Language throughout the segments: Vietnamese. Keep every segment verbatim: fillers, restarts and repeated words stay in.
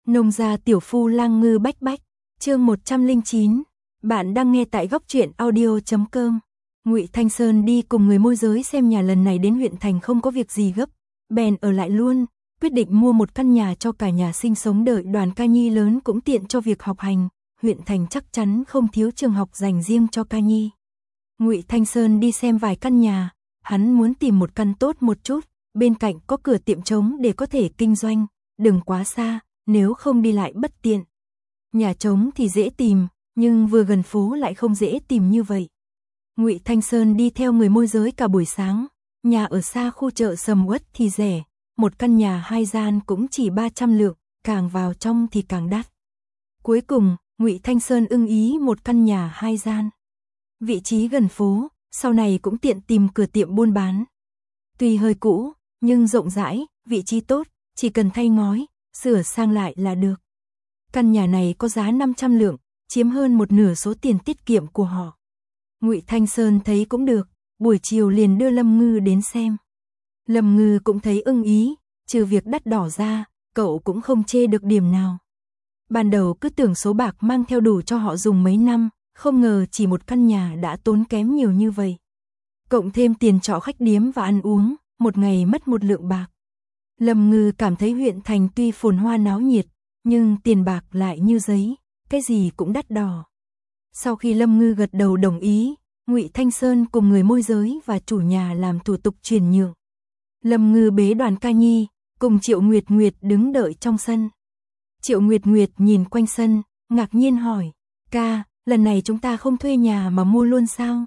Nông gia tiểu phu lang ngư bách bách, chương một trăm lẻ chín. Bạn đang nghe tại góc truyện audio chấm com. Ngụy Thanh Sơn đi cùng người môi giới xem nhà, lần này đến huyện thành không có việc gì gấp, bèn ở lại luôn, quyết định mua một căn nhà cho cả nhà sinh sống, đợi Đoàn Ca Nhi lớn cũng tiện cho việc học hành, huyện thành chắc chắn không thiếu trường học dành riêng cho Ca Nhi. Ngụy Thanh Sơn đi xem vài căn nhà, hắn muốn tìm một căn tốt một chút, bên cạnh có cửa tiệm trống để có thể kinh doanh, đừng quá xa, nếu không đi lại bất tiện. Nhà trống thì dễ tìm, nhưng vừa gần phố lại không dễ tìm như vậy. Ngụy Thanh Sơn đi theo người môi giới cả buổi sáng, nhà ở xa khu chợ sầm uất thì rẻ, một căn nhà hai gian cũng chỉ ba trăm lượng, càng vào trong thì càng đắt. Cuối cùng, Ngụy Thanh Sơn ưng ý một căn nhà hai gian. Vị trí gần phố, sau này cũng tiện tìm cửa tiệm buôn bán. Tuy hơi cũ, nhưng rộng rãi, vị trí tốt, chỉ cần thay ngói, sửa sang lại là được. Căn nhà này có giá năm trăm lượng, chiếm hơn một nửa số tiền tiết kiệm của họ. Ngụy Thanh Sơn thấy cũng được, buổi chiều liền đưa Lâm Ngư đến xem. Lâm Ngư cũng thấy ưng ý, trừ việc đắt đỏ ra, cậu cũng không chê được điểm nào. Ban đầu cứ tưởng số bạc mang theo đủ cho họ dùng mấy năm, không ngờ chỉ một căn nhà đã tốn kém nhiều như vậy. Cộng thêm tiền trọ khách điếm và ăn uống, một ngày mất một lượng bạc. Lâm Ngư cảm thấy huyện thành tuy phồn hoa náo nhiệt, nhưng tiền bạc lại như giấy, cái gì cũng đắt đỏ. Sau khi Lâm Ngư gật đầu đồng ý, Ngụy Thanh Sơn cùng người môi giới và chủ nhà làm thủ tục chuyển nhượng. Lâm Ngư bế Đoàn Ca Nhi, cùng Triệu Nguyệt Nguyệt đứng đợi trong sân. Triệu Nguyệt Nguyệt nhìn quanh sân, ngạc nhiên hỏi, ca, lần này chúng ta không thuê nhà mà mua luôn sao?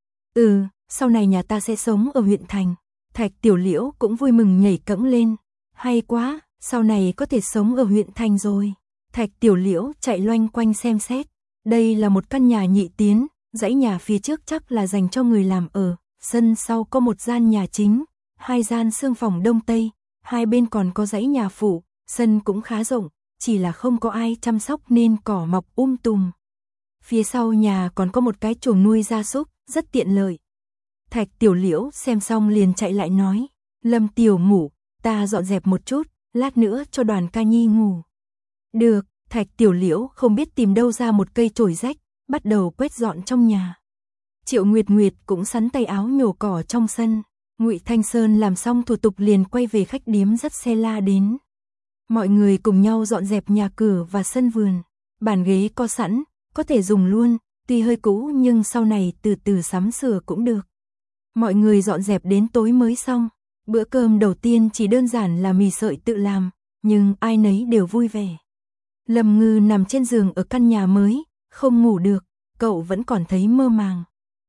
Ừ, sau này nhà ta sẽ sống ở huyện thành. Thạch Tiểu Liễu cũng vui mừng nhảy cẫng lên. Hay quá, sau này có thể sống ở huyện thành rồi. Thạch Tiểu Liễu chạy loanh quanh xem xét. Đây là một căn nhà nhị tiến, dãy nhà phía trước chắc là dành cho người làm ở. Sân sau có một gian nhà chính, hai gian xương phòng đông tây, hai bên còn có dãy nhà phụ. Sân cũng khá rộng, chỉ là không có ai chăm sóc nên cỏ mọc um tùm. Phía sau nhà còn có một cái chuồng nuôi gia súc, rất tiện lợi. Thạch Tiểu Liễu xem xong liền chạy lại nói, Lâm Tiểu ngủ, ta dọn dẹp một chút, lát nữa cho Đoàn Ca Nhi ngủ. Được, Thạch Tiểu Liễu không biết tìm đâu ra một cây chổi rách, bắt đầu quét dọn trong nhà. Triệu Nguyệt Nguyệt cũng sắn tay áo nhổ cỏ trong sân. Ngụy Thanh Sơn làm xong thủ tục liền quay về khách điếm dắt xe la đến. Mọi người cùng nhau dọn dẹp nhà cửa và sân vườn. Bàn ghế có sẵn, có thể dùng luôn, tuy hơi cũ nhưng sau này từ từ sắm sửa cũng được. Mọi người dọn dẹp đến tối mới xong. Bữa cơm đầu tiên chỉ đơn giản là mì sợi tự làm, nhưng ai nấy đều vui vẻ. Lâm Ngư nằm trên giường ở căn nhà mới, không ngủ được, cậu vẫn còn thấy mơ màng.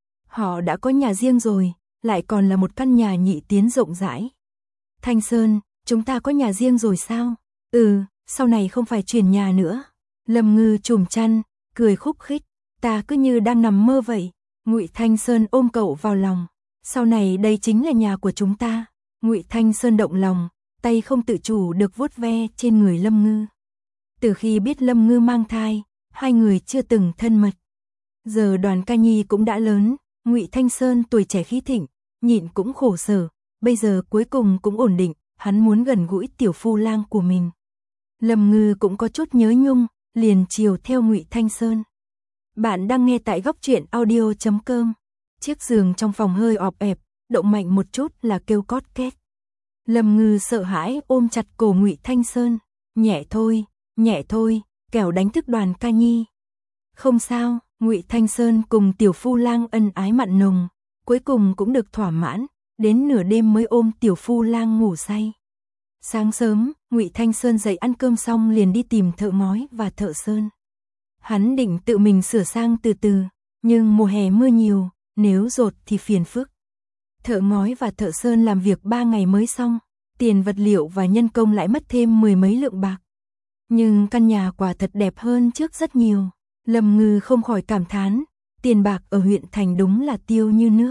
Họ đã có nhà riêng rồi, lại còn là một căn nhà nhị tiến rộng rãi. Thanh Sơn, chúng ta có nhà riêng rồi sao? Ừ, sau này không phải chuyển nhà nữa. Lâm Ngư trùm chăn, cười khúc khích, ta cứ như đang nằm mơ vậy. Ngụy Thanh Sơn ôm cậu vào lòng. Sau này đây chính là nhà của chúng ta. Ngụy Thanh Sơn động lòng, tay không tự chủ được vuốt ve trên người Lâm Ngư. Từ khi biết Lâm Ngư mang thai, hai người chưa từng thân mật. Giờ Đoàn Ca Nhi cũng đã lớn, Ngụy Thanh Sơn tuổi trẻ khí thịnh, nhịn cũng khổ sở, bây giờ cuối cùng cũng ổn định, hắn muốn gần gũi tiểu phu lang của mình. Lâm Ngư cũng có chút nhớ nhung, liền chiều theo Ngụy Thanh Sơn. Bạn đang nghe tại góc truyện audio chấm com. Chiếc giường trong phòng hơi ọp ẹp, động mạnh một chút là kêu cót két. Lâm Ngư sợ hãi ôm chặt cổ Ngụy Thanh Sơn, nhẹ thôi, nhẹ thôi, kẻo đánh thức Đoàn Ca Nhi. Không sao, Ngụy Thanh Sơn cùng tiểu phu lang ân ái mặn nồng, cuối cùng cũng được thỏa mãn, đến nửa đêm mới ôm tiểu phu lang ngủ say. Sáng sớm, Ngụy Thanh Sơn dậy ăn cơm xong liền đi tìm thợ ngói và thợ sơn. Hắn định tự mình sửa sang từ từ, nhưng mùa hè mưa nhiều, nếu dột thì phiền phức. Thợ ngói và thợ sơn làm việc ba ngày mới xong, tiền vật liệu và nhân công lại mất thêm mười mấy lượng bạc. Nhưng căn nhà quả thật đẹp hơn trước rất nhiều. Lâm Ngư không khỏi cảm thán, tiền bạc ở huyện thành đúng là tiêu như nước.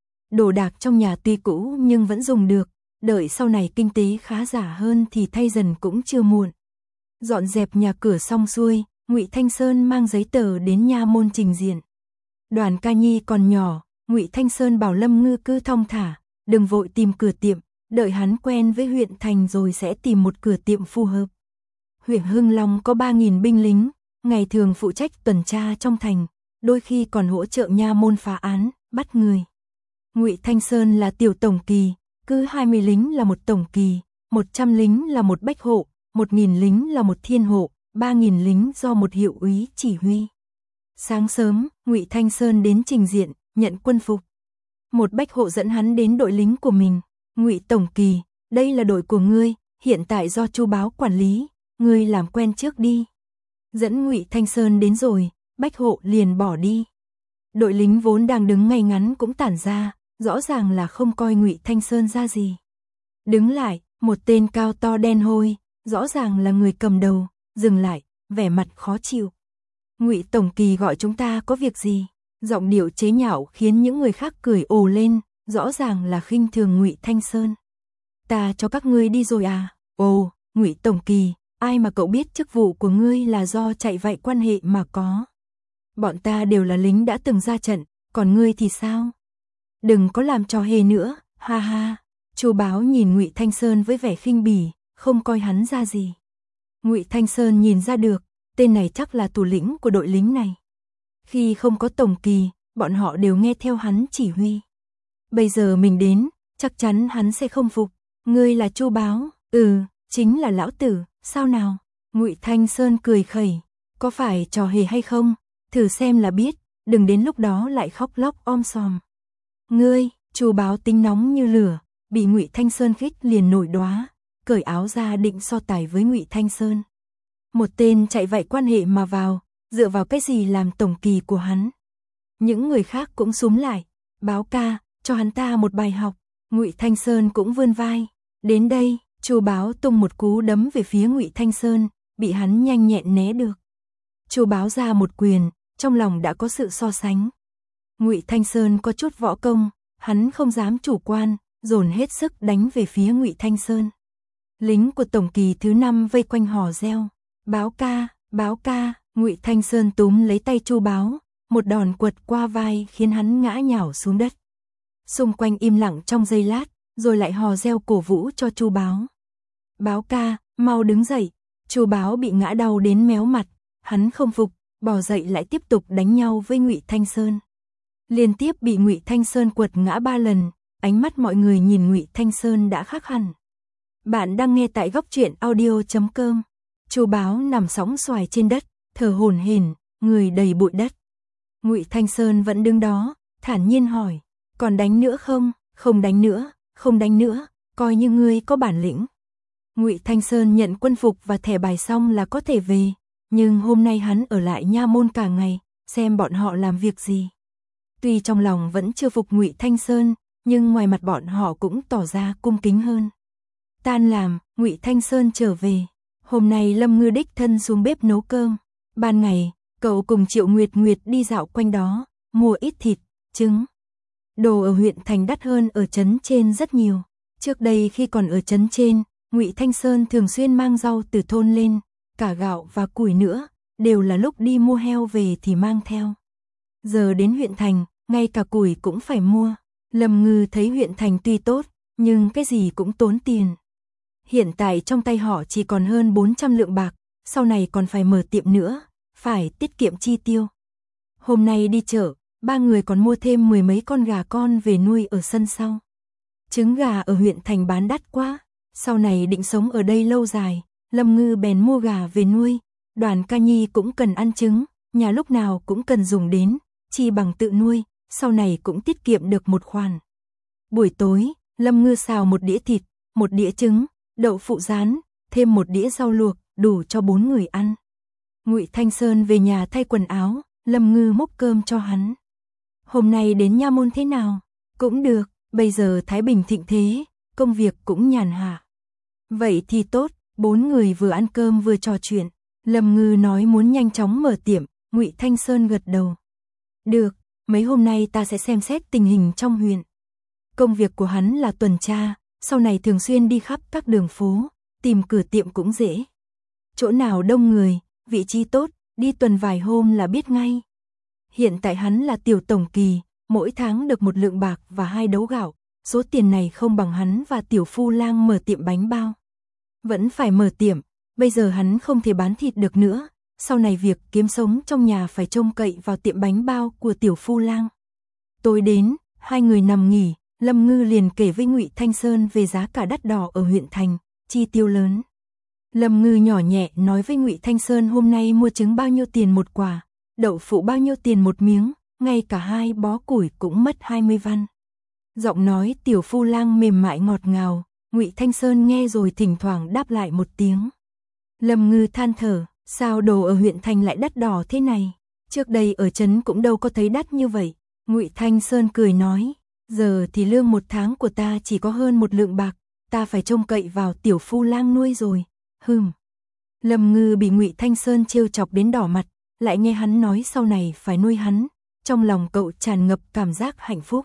Đồ đạc trong nhà tuy cũ nhưng vẫn dùng được, đợi sau này kinh tế khá giả hơn thì thay dần cũng chưa muộn. Dọn dẹp nhà cửa xong xuôi, Ngụy Thanh Sơn mang giấy tờ đến nha môn trình diện. Đoàn Ca Nhi còn nhỏ, Ngụy Thanh Sơn bảo Lâm Ngư cứ thong thả, đừng vội tìm cửa tiệm, đợi hắn quen với huyện thành rồi sẽ tìm một cửa tiệm phù hợp. Huyện Hưng Long có ba nghìn binh lính, ngày thường phụ trách tuần tra trong thành, đôi khi còn hỗ trợ nha môn phá án, bắt người. Ngụy Thanh Sơn là tiểu tổng kỳ, cứ hai mươi lính là một tổng kỳ, một trăm lính là một bách hộ, một nghìn lính là một thiên hộ, ba nghìn lính do một hiệu úy chỉ huy. Sáng sớm, Ngụy Thanh Sơn đến trình diện, nhận quân phục. Một bách hộ dẫn hắn đến đội lính của mình. Ngụy tổng kỳ, đây là đội của ngươi, hiện tại do Chu Báo quản lý, ngươi làm quen trước đi. Dẫn Ngụy Thanh Sơn đến rồi, bách hộ liền bỏ đi. Đội lính vốn đang đứng ngay ngắn cũng tản ra, rõ ràng là không coi Ngụy Thanh Sơn ra gì. Đứng lại, một tên cao to đen hôi, rõ ràng là người cầm đầu, dừng lại, vẻ mặt khó chịu. Ngụy tổng kỳ gọi chúng ta có việc gì? Giọng điệu chế nhạo khiến những người khác cười ồ lên, rõ ràng là khinh thường Ngụy Thanh Sơn. Ta cho các ngươi đi rồi à? Ồ, Ngụy tổng kỳ, ai mà cậu biết chức vụ của ngươi là do chạy vậy quan hệ mà có? Bọn ta đều là lính đã từng ra trận, còn ngươi thì sao? Đừng có làm trò hề nữa, ha ha. Chu Báo nhìn Ngụy Thanh Sơn với vẻ khinh bỉ, không coi hắn ra gì. Ngụy Thanh Sơn nhìn ra được, tên này chắc là thủ lĩnh của đội lính này. Khi không có tổng kỳ, bọn họ đều nghe theo hắn chỉ huy. Bây giờ mình đến, chắc chắn hắn sẽ không phục. Ngươi là Chu Báo? Ừ, chính là lão tử, sao nào? Ngụy Thanh Sơn cười khẩy, có phải trò hề hay không? Thử xem là biết, đừng đến lúc đó lại khóc lóc om sòm. Ngươi, Chu Báo tính nóng như lửa, bị Ngụy Thanh Sơn khích liền nổi đóa, cởi áo ra định so tài với Ngụy Thanh Sơn. Một tên chạy vậy quan hệ mà vào, dựa vào cái gì làm tổng kỳ của hắn? Những người khác cũng xúm lại, Báo ca, cho hắn ta một bài học. Ngụy Thanh Sơn cũng vươn vai, đến đây, Chu Báo tung một cú đấm về phía Ngụy Thanh Sơn, bị hắn nhanh nhẹn né được. Chu Báo ra một quyền, trong lòng đã có sự so sánh. Ngụy Thanh Sơn có chút võ công, hắn không dám chủ quan, dồn hết sức đánh về phía Ngụy Thanh Sơn. Lính của tổng kỳ thứ năm vây quanh hò reo, Báo ca, Báo ca. Ngụy Thanh Sơn túm lấy tay Chu Báo, một đòn quật qua vai khiến hắn ngã nhào xuống đất. Xung quanh im lặng trong giây lát, rồi lại hò reo cổ vũ cho Chu Báo. Báo ca, mau đứng dậy. Chu Báo bị ngã đau đến méo mặt, hắn không phục, bò dậy lại tiếp tục đánh nhau với Ngụy Thanh Sơn. Liên tiếp bị Ngụy Thanh Sơn quật ngã ba lần, ánh mắt mọi người nhìn Ngụy Thanh Sơn đã khác hẳn. Bạn đang nghe tại góc truyện audio chấm com. Chu Báo nằm sóng xoài trên đất, thở hổn hển, người đầy bụi đất. Ngụy Thanh Sơn vẫn đứng đó, thản nhiên hỏi, còn đánh nữa không? Không đánh nữa, không đánh nữa, coi như ngươi có bản lĩnh. Ngụy Thanh Sơn nhận quân phục và thẻ bài xong là có thể về, nhưng hôm nay hắn ở lại nha môn cả ngày, xem bọn họ làm việc gì. Tuy trong lòng vẫn chưa phục Ngụy Thanh Sơn, nhưng ngoài mặt bọn họ cũng tỏ ra cung kính hơn. Tan làm, Ngụy Thanh Sơn trở về. Hôm nay Lâm Ngư đích thân xuống bếp nấu cơm. Ban ngày, cậu cùng Triệu Nguyệt Nguyệt đi dạo quanh đó, mua ít thịt, trứng. Đồ ở huyện thành đắt hơn ở trấn trên rất nhiều. Trước đây khi còn ở trấn trên, Ngụy Thanh Sơn thường xuyên mang rau từ thôn lên, cả gạo và củi nữa, đều là lúc đi mua heo về thì mang theo. Giờ đến huyện thành, ngay cả củi cũng phải mua. Lâm Ngư thấy huyện thành tuy tốt, nhưng cái gì cũng tốn tiền. Hiện tại trong tay họ chỉ còn hơn bốn trăm lượng bạc, sau này còn phải mở tiệm nữa, phải tiết kiệm chi tiêu. Hôm nay đi chợ, ba người còn mua thêm mười mấy con gà con về nuôi ở sân sau. Trứng gà ở huyện thành bán đắt quá, sau này định sống ở đây lâu dài, Lâm Ngư bèn mua gà về nuôi. Đoàn Ca Nhi cũng cần ăn trứng, nhà lúc nào cũng cần dùng đến, chi bằng tự nuôi, sau này cũng tiết kiệm được một khoản. Buổi tối, Lâm Ngư xào một đĩa thịt, một đĩa trứng, đậu phụ rán, thêm một đĩa rau luộc, đủ cho bốn người ăn. Ngụy Thanh Sơn về nhà thay quần áo, Lâm Ngư múc cơm cho hắn. Hôm nay đến nha môn thế nào? Cũng được, bây giờ Thái Bình thịnh thế, công việc cũng nhàn hạ. Vậy thì tốt, bốn người vừa ăn cơm vừa trò chuyện. Lâm Ngư nói muốn nhanh chóng mở tiệm, Ngụy Thanh Sơn gật đầu. Được, mấy hôm nay ta sẽ xem xét tình hình trong huyện. Công việc của hắn là tuần tra, sau này thường xuyên đi khắp các đường phố, tìm cửa tiệm cũng dễ. Chỗ nào đông người, vị trí tốt, đi tuần vài hôm là biết ngay. Hiện tại hắn là tiểu tổng kỳ, mỗi tháng được một lượng bạc và hai đấu gạo, số tiền này không bằng hắn và tiểu phu lang mở tiệm bánh bao. Vẫn phải mở tiệm, bây giờ hắn không thể bán thịt được nữa, sau này việc kiếm sống trong nhà phải trông cậy vào tiệm bánh bao của tiểu phu lang. Tối đến, hai người nằm nghỉ, Lâm Ngư liền kể với Ngụy Thanh Sơn về giá cả đắt đỏ ở huyện thành, chi tiêu lớn. Lâm Ngư nhỏ nhẹ nói với Ngụy Thanh Sơn hôm nay mua trứng bao nhiêu tiền một quả, đậu phụ bao nhiêu tiền một miếng, ngay cả hai bó củi cũng mất hai mươi văn. Giọng nói tiểu phu lang mềm mại ngọt ngào, Ngụy Thanh Sơn nghe rồi thỉnh thoảng đáp lại một tiếng. Lâm Ngư than thở, sao đồ ở huyện thành lại đắt đỏ thế này, trước đây ở trấn cũng đâu có thấy đắt như vậy. Ngụy Thanh Sơn cười nói, giờ thì lương một tháng của ta chỉ có hơn một lượng bạc, ta phải trông cậy vào tiểu phu lang nuôi rồi. Hừm. Lâm Ngư bị Ngụy Thanh Sơn trêu chọc đến đỏ mặt, lại nghe hắn nói sau này phải nuôi hắn, trong lòng cậu tràn ngập cảm giác hạnh phúc.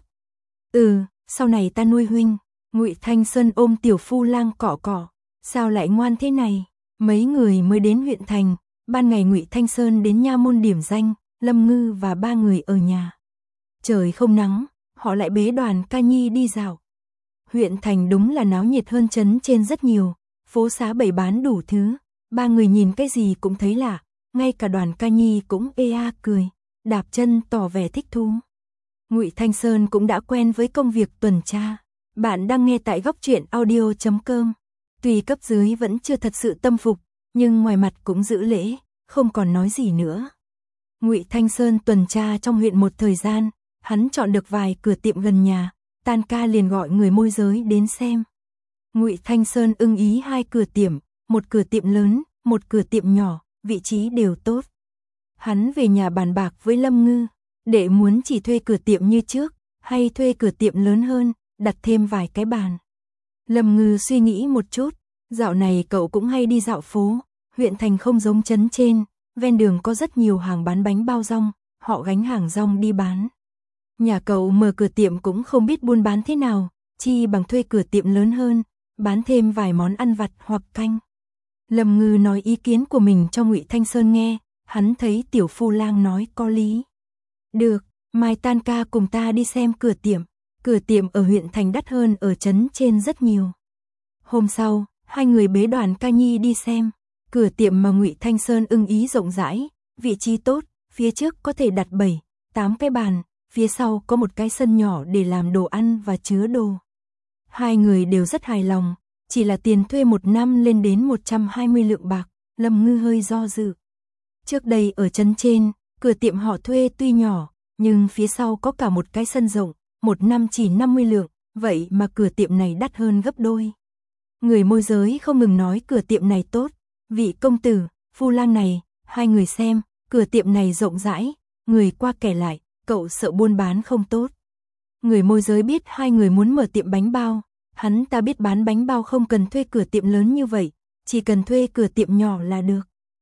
Ừ, sau này ta nuôi huynh. Ngụy Thanh Sơn ôm tiểu phu lang cọ cọ, sao lại ngoan thế này? Mấy người mới đến huyện thành, ban ngày Ngụy Thanh Sơn đến nha môn điểm danh, Lâm Ngư và ba người ở nhà. Trời không nắng, họ lại bế Đoàn Ca Nhi đi dạo. Huyện thành đúng là náo nhiệt hơn trấn trên rất nhiều, phố xá bày bán đủ thứ, ba người nhìn cái gì cũng thấy lạ, ngay cả Đoàn Ca Nhi cũng ê a cười, đạp chân tỏ vẻ thích thú. Ngụy Thanh Sơn cũng đã quen với công việc tuần tra. Bạn đang nghe tại góc truyện audio chấm com. Tuy cấp dưới vẫn chưa thật sự tâm phục, nhưng ngoài mặt cũng giữ lễ, không còn nói gì nữa. Ngụy Thanh Sơn tuần tra trong huyện một thời gian, hắn chọn được vài cửa tiệm gần nhà, tan ca liền gọi người môi giới đến xem. Ngụy Thanh Sơn ưng ý hai cửa tiệm, một cửa tiệm lớn, một cửa tiệm nhỏ, vị trí đều tốt. Hắn về nhà bàn bạc với Lâm Ngư, để muốn chỉ thuê cửa tiệm như trước, hay thuê cửa tiệm lớn hơn, đặt thêm vài cái bàn. Lâm Ngư suy nghĩ một chút, dạo này cậu cũng hay đi dạo phố, huyện thành không giống trấn trên, ven đường có rất nhiều hàng bán bánh bao rong, họ gánh hàng rong đi bán. Nhà cậu mở cửa tiệm cũng không biết buôn bán thế nào, chi bằng thuê cửa tiệm lớn hơn, bán thêm vài món ăn vặt hoặc canh. Lâm Ngư nói ý kiến của mình cho Ngụy Thanh Sơn nghe, hắn thấy tiểu phu lang nói có lý. Được, mai tan ca cùng ta đi xem cửa tiệm. Cửa tiệm ở huyện thành đắt hơn ở trấn trên rất nhiều. Hôm sau, hai người bế Đoàn Ca Nhi đi xem. Cửa tiệm mà Ngụy Thanh Sơn ưng ý rộng rãi, vị trí tốt, phía trước có thể đặt bảy, tám cái bàn, phía sau có một cái sân nhỏ để làm đồ ăn và chứa đồ. Hai người đều rất hài lòng, chỉ là tiền thuê một năm lên đến một trăm hai mươi lượng bạc, Lâm Ngư hơi do dự. Trước đây ở trấn trên, cửa tiệm họ thuê tuy nhỏ, nhưng phía sau có cả một cái sân rộng, một năm chỉ năm mươi lượng, vậy mà cửa tiệm này đắt hơn gấp đôi. Người môi giới không ngừng nói cửa tiệm này tốt, vị công tử, phu lang này, hai người xem, cửa tiệm này rộng rãi, người qua kể lại, cậu sợ buôn bán không tốt. Người môi giới biết hai người muốn mở tiệm bánh bao, hắn ta biết bán bánh bao không cần thuê cửa tiệm lớn như vậy, chỉ cần thuê cửa tiệm nhỏ là được.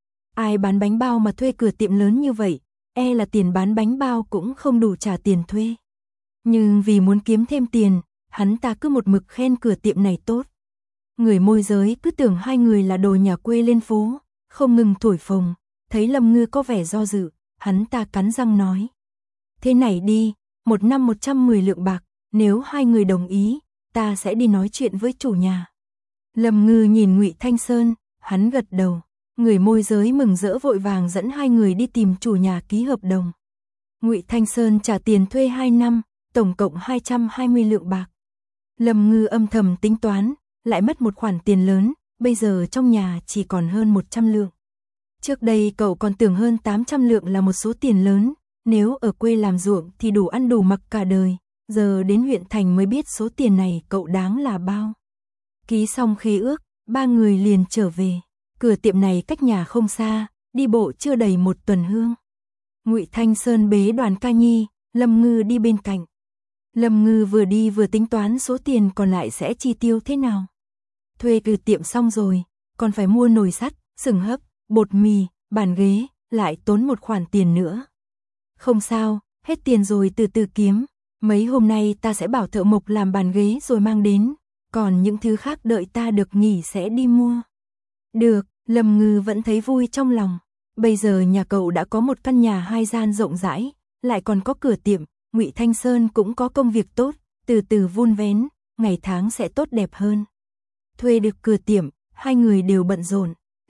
Ai bán bánh bao mà thuê cửa tiệm lớn như vậy, e là tiền bán bánh bao cũng không đủ trả tiền thuê. Nhưng vì muốn kiếm thêm tiền, hắn ta cứ một mực khen cửa tiệm này tốt. Người môi giới cứ tưởng hai người là đồ nhà quê lên phố, không ngừng thổi phồng, thấy Lâm Ngư có vẻ do dự, hắn ta cắn răng nói. Thế này đi, một năm một trăm mười lượng bạc, nếu hai người đồng ý, ta sẽ đi nói chuyện với chủ nhà. Lâm Ngư nhìn Ngụy Thanh Sơn, hắn gật đầu, người môi giới mừng rỡ vội vàng dẫn hai người đi tìm chủ nhà ký hợp đồng. Ngụy Thanh Sơn trả tiền thuê hai năm, tổng cộng hai trăm hai mươi lượng bạc. Lâm Ngư âm thầm tính toán, lại mất một khoản tiền lớn, bây giờ trong nhà chỉ còn hơn một trăm lượng. Trước đây cậu còn tưởng hơn tám trăm lượng là một số tiền lớn, nếu ở quê làm ruộng thì đủ ăn đủ mặc cả đời, giờ đến huyện thành mới biết số tiền này cậu đáng là bao. Ký xong khế ước, ba người liền trở về, cửa tiệm này cách nhà không xa, đi bộ chưa đầy một tuần hương. Ngụy Thanh Sơn bế Đoàn Ca Nhi, Lâm Ngư đi bên cạnh. Lâm Ngư vừa đi vừa tính toán số tiền còn lại sẽ chi tiêu thế nào. Thuê cửa tiệm xong rồi, còn phải mua nồi sắt, sừng hấp, bột mì, bàn ghế, lại tốn một khoản tiền nữa. Không sao, hết tiền rồi từ từ kiếm, mấy hôm nay ta sẽ bảo thợ mộc làm bàn ghế rồi mang đến, còn những thứ khác đợi ta được nghỉ sẽ đi mua. Được, Lâm Ngư vẫn thấy vui trong lòng, bây giờ nhà cậu đã có một căn nhà hai gian rộng rãi, lại còn có cửa tiệm, Ngụy Thanh Sơn cũng có công việc tốt, từ từ vun vén, ngày tháng sẽ tốt đẹp hơn. Thuê được cửa tiệm, hai người đều bận rộn,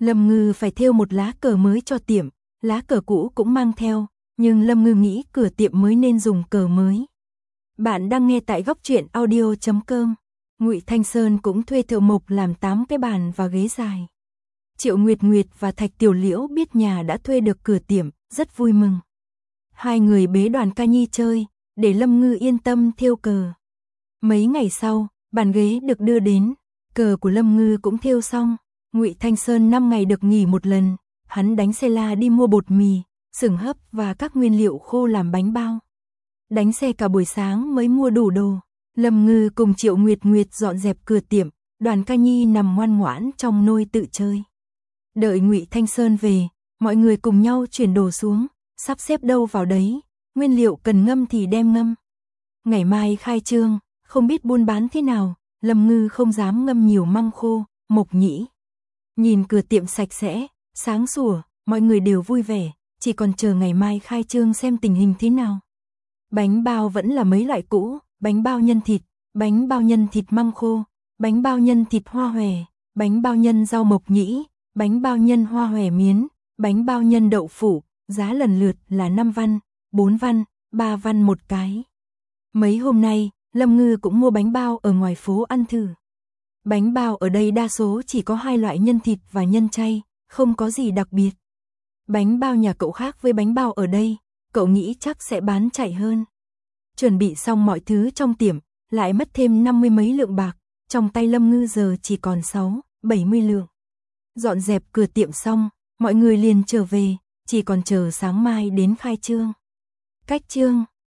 Lâm Ngư phải thêu một lá cờ mới cho tiệm, lá cờ cũ cũng mang theo, nhưng Lâm Ngư nghĩ cửa tiệm mới nên dùng cờ mới. Bạn đang nghe tại góc truyện audio chấm com. Ngụy Thanh Sơn cũng thuê thợ mộc làm tám cái bàn và ghế dài. Triệu Nguyệt Nguyệt và Thạch Tiểu Liễu biết nhà đã thuê được cửa tiệm, rất vui mừng. Hai người bế Đoàn Ca Nhi chơi, để Lâm Ngư yên tâm thêu cờ. Mấy ngày sau, bàn ghế được đưa đến, cờ của Lâm Ngư cũng thêu xong. Ngụy Thanh Sơn năm ngày được nghỉ một lần, hắn đánh xe la đi mua bột mì, sừng hấp và các nguyên liệu khô làm bánh bao. Đánh xe cả buổi sáng mới mua đủ đồ. Lâm Ngư cùng Triệu Nguyệt Nguyệt dọn dẹp cửa tiệm, Đoàn Ca Nhi nằm ngoan ngoãn trong nôi tự chơi. Đợi Ngụy Thanh Sơn về, mọi người cùng nhau chuyển đồ xuống, sắp xếp đâu vào đấy, nguyên liệu cần ngâm thì đem ngâm. Ngày mai khai trương, không biết buôn bán thế nào, Lâm Ngư không dám ngâm nhiều măng khô, mộc nhĩ. Nhìn cửa tiệm sạch sẽ, sáng sủa, mọi người đều vui vẻ, chỉ còn chờ ngày mai khai trương xem tình hình thế nào. Bánh bao vẫn là mấy loại cũ, bánh bao nhân thịt, bánh bao nhân thịt măng khô, bánh bao nhân thịt hoa hòe, bánh bao nhân rau mộc nhĩ, bánh bao nhân hoa hòe miến, bánh bao nhân đậu phụ, giá lần lượt là năm văn, bốn văn, ba văn một cái. Mấy hôm nay, Lâm Ngư cũng mua bánh bao ở ngoài phố ăn thử. Bánh bao ở đây đa số chỉ có hai loại nhân thịt và nhân chay, không có gì đặc biệt. Bánh bao nhà cậu khác với bánh bao ở đây, cậu nghĩ chắc sẽ bán chạy hơn. Chuẩn bị xong mọi thứ trong tiệm, lại mất thêm năm mươi mấy lượng bạc, trong tay Lâm Ngư giờ chỉ còn sáu, bảy mươi lượng. Dọn dẹp cửa tiệm xong, mọi người liền trở về, chỉ còn chờ sáng mai đến khai trương. Cách trương